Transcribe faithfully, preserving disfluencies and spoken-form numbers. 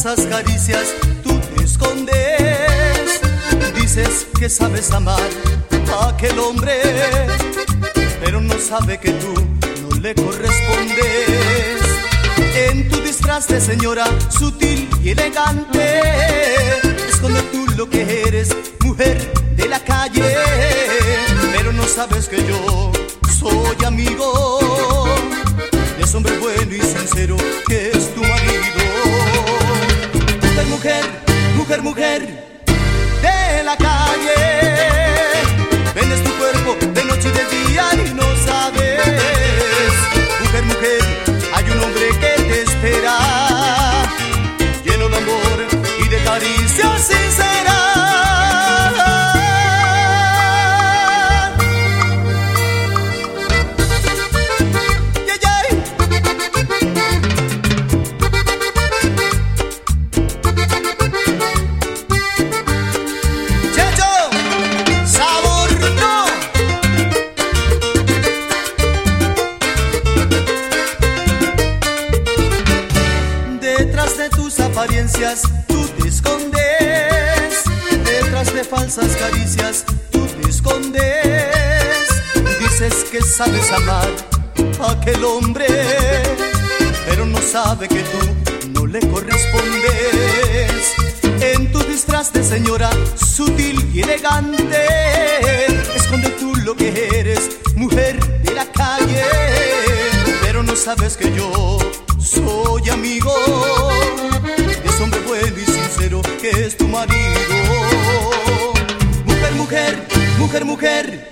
falsas caricias tú te escondes. Dices que sabes amar a aquel hombre, pero no sabe que tú no le correspondes. En tu disfraz de señora sutil y elegante, esconde tú lo que eres, mujer de la calle, pero no sabes que yo soy amigo de ese hombre bueno y sincero que es tu marido. Mujer, mujer, mujer, mujer de la calle, vendes tu cuerpo de noche y de día y no sabes. Mujer, mujer, hay un hombre que te espera, lleno de amor y de caricias sinceras. Detrás de tus apariencias tú te escondes, detrás de falsas caricias tú te escondes. Dices que sabes amar a aquel hombre, pero no sabe que tú no le correspondes. En tu disfraz de señora sutil y elegante, esconde tú lo que eres, mujer de la calle, pero no sabes que yo soy amigo de ese hombre bueno y sincero que es tu marido. Mujer, mujer, mujer, mujer